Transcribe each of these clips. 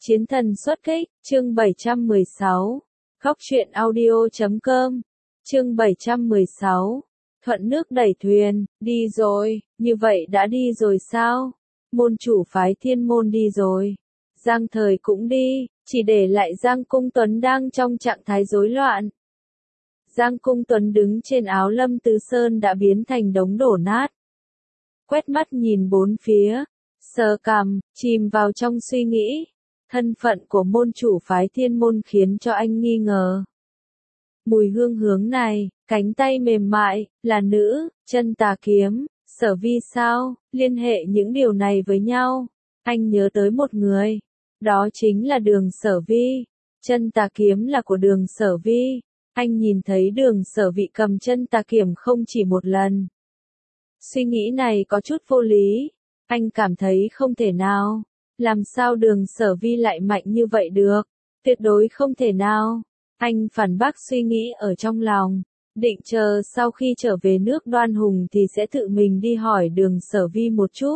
Chiến thần xuất kích, chương 716. Khóc truyện audio.com. Chương 716. Thuận nước đẩy thuyền, đi rồi, như vậy đã đi rồi sao? Môn chủ phái Thiên Môn đi rồi. Giang Thời cũng đi, chỉ để lại Giang Cung Tuấn đang trong trạng thái rối loạn. Giang Cung Tuấn đứng trên áo Lâm Tứ Sơn đã biến thành đống đổ nát. Quét mắt nhìn bốn phía, sờ cằm, chìm vào trong suy nghĩ. Thân phận của môn chủ phái Thiên Môn khiến cho anh nghi ngờ. Mùi hương hướng này, cánh tay mềm mại, là nữ, chân tà kiếm, Sở Vi sao, liên hệ những điều này với nhau. Anh nhớ tới một người, đó chính là Đường Sở Vi. Chân tà kiếm là của Đường Sở Vi. Anh nhìn thấy Đường Sở Vi cầm chân tà kiếm không chỉ một lần. Suy nghĩ này có chút vô lý. Anh cảm thấy không thể nào. Làm sao Đường Sở Vi lại mạnh như vậy được? Tuyệt đối không thể nào. Anh phản bác suy nghĩ ở trong lòng. Định chờ sau khi trở về nước Đoan Hùng thì sẽ tự mình đi hỏi Đường Sở Vi một chút.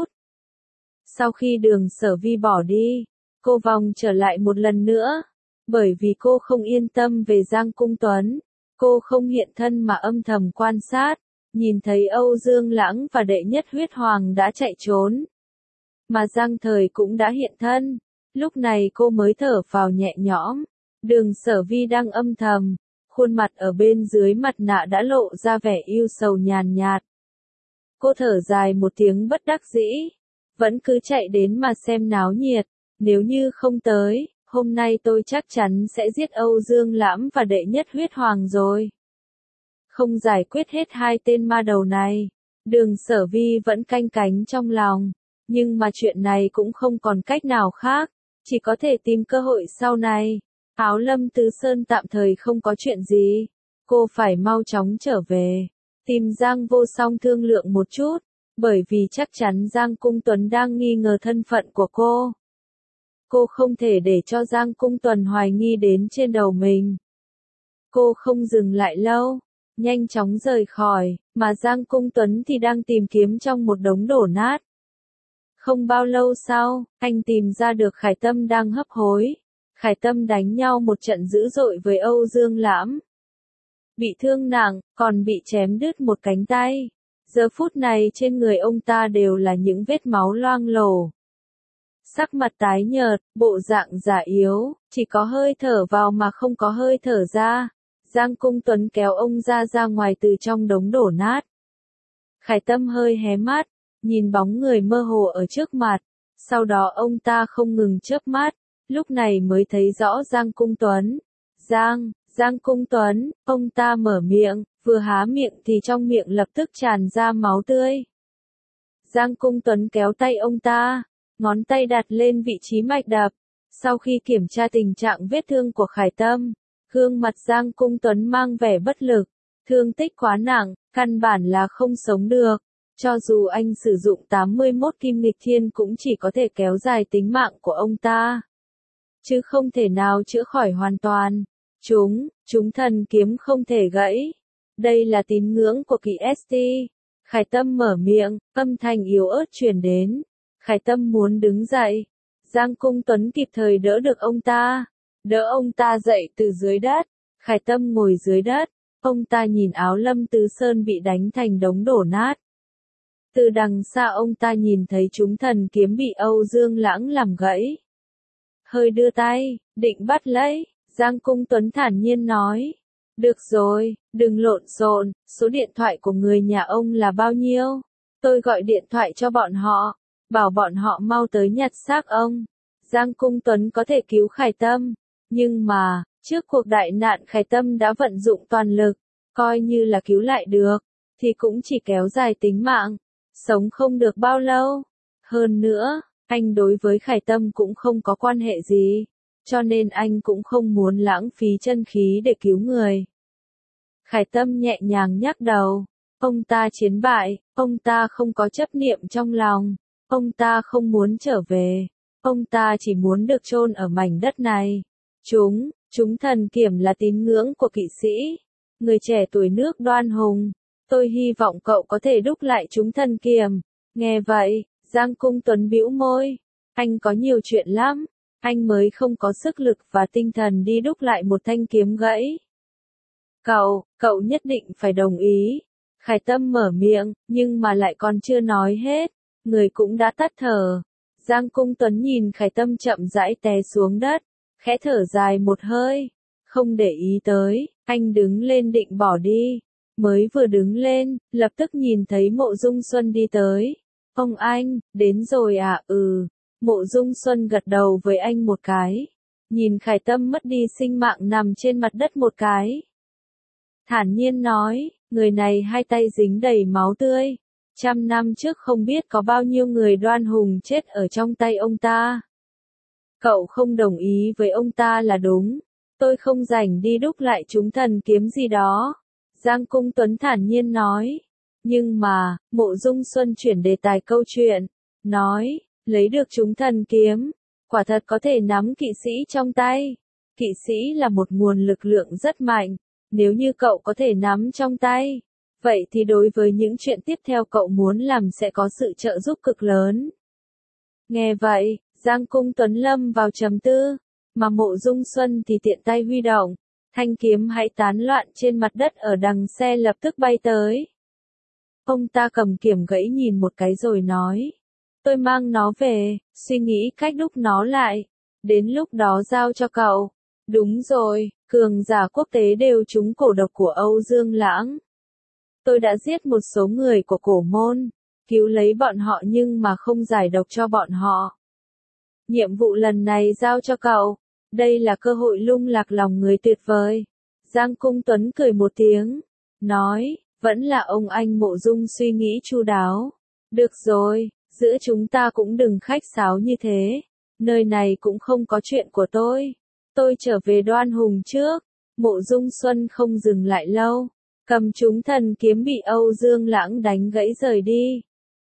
Sau khi Đường Sở Vi bỏ đi, cô vòng trở lại một lần nữa. Bởi vì cô không yên tâm về Giang Cung Tuấn. Cô không hiện thân mà âm thầm quan sát. Nhìn thấy Âu Dương Lãng và đệ nhất huyết hoàng đã chạy trốn. Mà Giang Thời cũng đã hiện thân. Lúc này cô mới thở phào nhẹ nhõm. Đường Sở Vi đang âm thầm. Khuôn mặt ở bên dưới mặt nạ đã lộ ra vẻ ưu sầu nhàn nhạt. Cô thở dài một tiếng bất đắc dĩ. Vẫn cứ chạy đến mà xem náo nhiệt. Nếu như không tới, hôm nay tôi chắc chắn sẽ giết Âu Dương Lãm và đệ nhất huyết hoàng rồi. Không giải quyết hết hai tên ma đầu này. Đường Sở Vi vẫn canh cánh trong lòng. Nhưng mà chuyện này cũng không còn cách nào khác. Chỉ có thể tìm cơ hội sau này. Áo Lâm Tứ Sơn tạm thời không có chuyện gì. Cô phải mau chóng trở về. Tìm Giang Vô Song thương lượng một chút. Bởi vì chắc chắn Giang Cung Tuấn đang nghi ngờ thân phận của cô. Cô không thể để cho Giang Cung Tuấn hoài nghi đến trên đầu mình. Cô không dừng lại lâu. Nhanh chóng rời khỏi. Mà Giang Cung Tuấn thì đang tìm kiếm trong một đống đổ nát. Không bao lâu sau, anh tìm ra được Khải Tâm đang hấp hối. Khải Tâm đánh nhau một trận dữ dội với Âu Dương Lãm. Bị thương nặng, còn bị chém đứt một cánh tay. Giờ phút này trên người ông ta đều là những vết máu loang lổ. Sắc mặt tái nhợt, bộ dạng già yếu, chỉ có hơi thở vào mà không có hơi thở ra. Giang Cung Tuấn kéo ông ra ngoài từ trong đống đổ nát. Khải Tâm hơi hé mắt, nhìn bóng người mơ hồ ở trước mặt. Sau đó ông ta không ngừng chớp mắt. Lúc này mới thấy rõ Giang Cung Tuấn. Giang Cung Tuấn, ông ta mở miệng, vừa há miệng thì trong miệng lập tức tràn ra máu tươi. Giang Cung Tuấn kéo tay ông ta, ngón tay đặt lên vị trí mạch đập. Sau khi kiểm tra tình trạng vết thương của Khải Tâm, gương mặt Giang Cung Tuấn mang vẻ bất lực, thương tích quá nặng, căn bản là không sống được. Cho dù anh sử dụng 81 kim nghịch thiên cũng chỉ có thể kéo dài tính mạng của ông ta. Chứ không thể nào chữa khỏi hoàn toàn. Chúng thần kiếm không thể gãy. Đây là tín ngưỡng của kỵ ST. Khải Tâm mở miệng, âm thanh yếu ớt truyền đến. Khải Tâm muốn đứng dậy. Giang Cung Tuấn kịp thời đỡ được ông ta. Đỡ ông ta dậy từ dưới đất. Khải Tâm ngồi dưới đất. Ông ta nhìn áo Lâm Tứ Sơn bị đánh thành đống đổ nát. Từ đằng xa ông ta nhìn thấy chúng thần kiếm bị Âu Dương Lãng làm gãy. Hơi đưa tay, định bắt lấy, Giang Cung Tuấn thản nhiên nói. Được rồi, đừng lộn xộn, số điện thoại của người nhà ông là bao nhiêu? Tôi gọi điện thoại cho bọn họ, bảo bọn họ mau tới nhặt xác ông. Giang Cung Tuấn có thể cứu Khải Tâm, nhưng mà, trước cuộc đại nạn Khải Tâm đã vận dụng toàn lực, coi như là cứu lại được, thì cũng chỉ kéo dài tính mạng, sống không được bao lâu. Hơn nữa, anh đối với Khải Tâm cũng không có quan hệ gì, cho nên anh cũng không muốn lãng phí chân khí để cứu người. Khải Tâm nhẹ nhàng nhắc đầu, ông ta chiến bại, ông ta không có chấp niệm trong lòng, ông ta không muốn trở về, ông ta chỉ muốn được chôn ở mảnh đất này. Chúng thần kiểm là tín ngưỡng của kỵ sĩ, người trẻ tuổi nước Đoan Hùng, tôi hy vọng cậu có thể đúc lại chúng thần kiểm. Nghe vậy, Giang Cung Tuấn bĩu môi, anh có nhiều chuyện lắm, anh mới không có sức lực và tinh thần đi đúc lại một thanh kiếm gãy. Cậu nhất định phải đồng ý. Khải Tâm mở miệng, nhưng mà lại còn chưa nói hết, người cũng đã tắt thở. Giang Cung Tuấn nhìn Khải Tâm chậm rãi té xuống đất, khẽ thở dài một hơi, không để ý tới, anh đứng lên định bỏ đi. Mới vừa đứng lên, lập tức nhìn thấy Mộ Dung Xuân đi tới. Ông anh, đến rồi à? Ừ. Mộ Dung Xuân gật đầu với anh một cái. Nhìn Khải Tâm mất đi sinh mạng nằm trên mặt đất một cái. Thản nhiên nói, người này hai tay dính đầy máu tươi. 100 năm trước không biết có bao nhiêu người đoan hùng chết ở trong tay ông ta. Cậu không đồng ý với ông ta là đúng. Tôi không rảnh đi đúc lại chúng thần kiếm gì đó. Giang Cung Tuấn thản nhiên nói. Nhưng mà, Mộ Dung Xuân chuyển đề tài câu chuyện. Nói, lấy được chúng thần kiếm. Quả thật có thể nắm kỵ sĩ trong tay. Kỵ sĩ là một nguồn lực lượng rất mạnh. Nếu như cậu có thể nắm trong tay. Vậy thì đối với những chuyện tiếp theo cậu muốn làm sẽ có sự trợ giúp cực lớn. Nghe vậy, Giang Cung Tuấn lâm vào trầm tư. Mà Mộ Dung Xuân thì tiện tay huy động. Thanh kiếm hãy tán loạn trên mặt đất ở đằng xe lập tức bay tới. Ông ta cầm kiếm gãy nhìn một cái rồi nói. Tôi mang nó về, suy nghĩ cách đúc nó lại. Đến lúc đó giao cho cậu. Đúng rồi, cường giả quốc tế đều trúng cổ độc của Âu Dương Lãng. Tôi đã giết một số người của cổ môn, cứu lấy bọn họ nhưng mà không giải độc cho bọn họ. Nhiệm vụ lần này giao cho cậu. Đây là cơ hội lung lạc lòng người tuyệt vời. Giang Cung Tuấn cười một tiếng. Nói, vẫn là ông anh Mộ Dung suy nghĩ chu đáo. Được rồi, giữa chúng ta cũng đừng khách sáo như thế. Nơi này cũng không có chuyện của tôi. Tôi trở về Đoan Hùng trước. Mộ Dung Xuân không dừng lại lâu. Cầm chúng thần kiếm bị Âu Dương Lãng đánh gãy rời đi.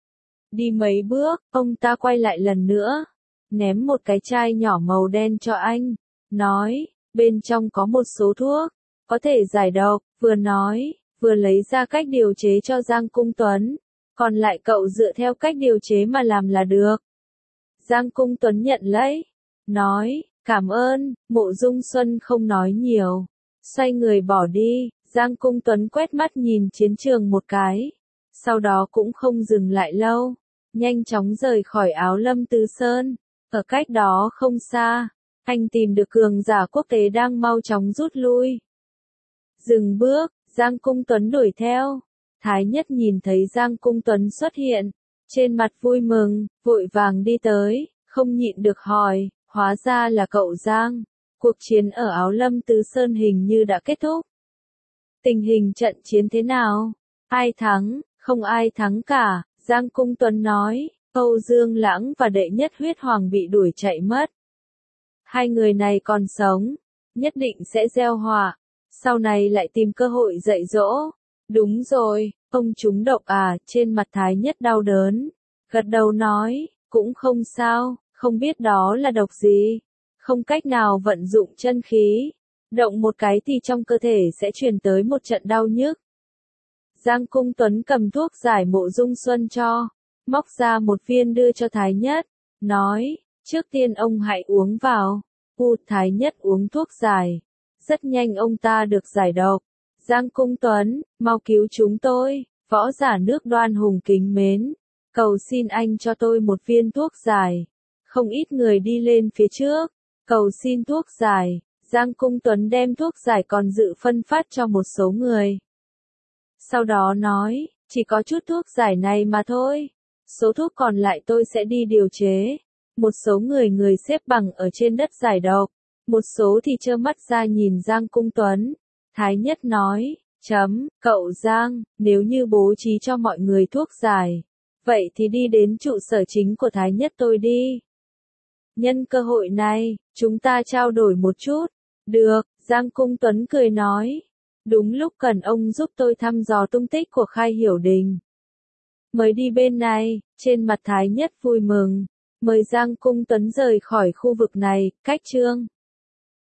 Đi mấy bước, ông ta quay lại lần nữa. Ném một cái chai nhỏ màu đen cho anh. Nói, bên trong có một số thuốc. Có thể giải độc, vừa nói, vừa lấy ra cách điều chế cho Giang Cung Tuấn. Còn lại cậu dựa theo cách điều chế mà làm là được. Giang Cung Tuấn nhận lấy. Nói, cảm ơn, Mộ Dung Xuân không nói nhiều. Xoay người bỏ đi, Giang Cung Tuấn quét mắt nhìn chiến trường một cái. Sau đó cũng không dừng lại lâu. Nhanh chóng rời khỏi Áo Lâm Tứ Sơn. Ở cách đó không xa, anh tìm được cường giả quốc tế đang mau chóng rút lui. Dừng bước, Giang Cung Tuấn đuổi theo. Thái Nhất nhìn thấy Giang Cung Tuấn xuất hiện, trên mặt vui mừng, vội vàng đi tới, không nhịn được hỏi, hóa ra là cậu Giang. Cuộc chiến ở Áo Lâm Tứ Sơn hình như đã kết thúc. Tình hình trận chiến thế nào? Ai thắng? Không ai thắng cả, Giang Cung Tuấn nói. Âu Dương Lãng và đệ nhất huyết hoàng bị đuổi chạy mất. Hai người này còn sống, nhất định sẽ gieo họa, sau này lại tìm cơ hội dạy dỗ. Đúng rồi, ông trúng độc à? Trên mặt Thái Nhất đau đớn, gật đầu nói, cũng không sao, không biết đó là độc gì, không cách nào vận dụng chân khí, động một cái thì trong cơ thể sẽ truyền tới một trận đau nhức. Giang Cung Tuấn cầm thuốc giải Mộ Dung Xuân cho. Móc ra một viên đưa cho Thái Nhất, nói, trước tiên ông hãy uống vào. Thái Nhất uống thuốc giải. Rất nhanh ông ta được giải độc. Giang Cung Tuấn, mau cứu chúng tôi, võ giả nước Đoan Hùng kính mến. Cầu xin anh cho tôi một viên thuốc giải. Không ít người đi lên phía trước, cầu xin thuốc giải. Giang Cung Tuấn đem thuốc giải còn dự phân phát cho một số người. Sau đó nói, chỉ có chút thuốc giải này mà thôi. Số thuốc còn lại tôi sẽ đi điều chế. Một số người xếp bằng ở trên đất giải độc. Một số thì trơ mắt ra nhìn Giang Cung Tuấn. Thái Nhất nói, cậu Giang, nếu như bố trí cho mọi người thuốc giải. Vậy thì đi đến trụ sở chính của Thái Nhất tôi đi. Nhân cơ hội này, chúng ta trao đổi một chút. Được, Giang Cung Tuấn cười nói. Đúng lúc cần ông giúp tôi thăm dò tung tích của Khai Hiểu Đình. Mới đi bên này, trên mặt Thái Nhất vui mừng. Mời Giang Cung Tuấn rời khỏi khu vực này, cách chương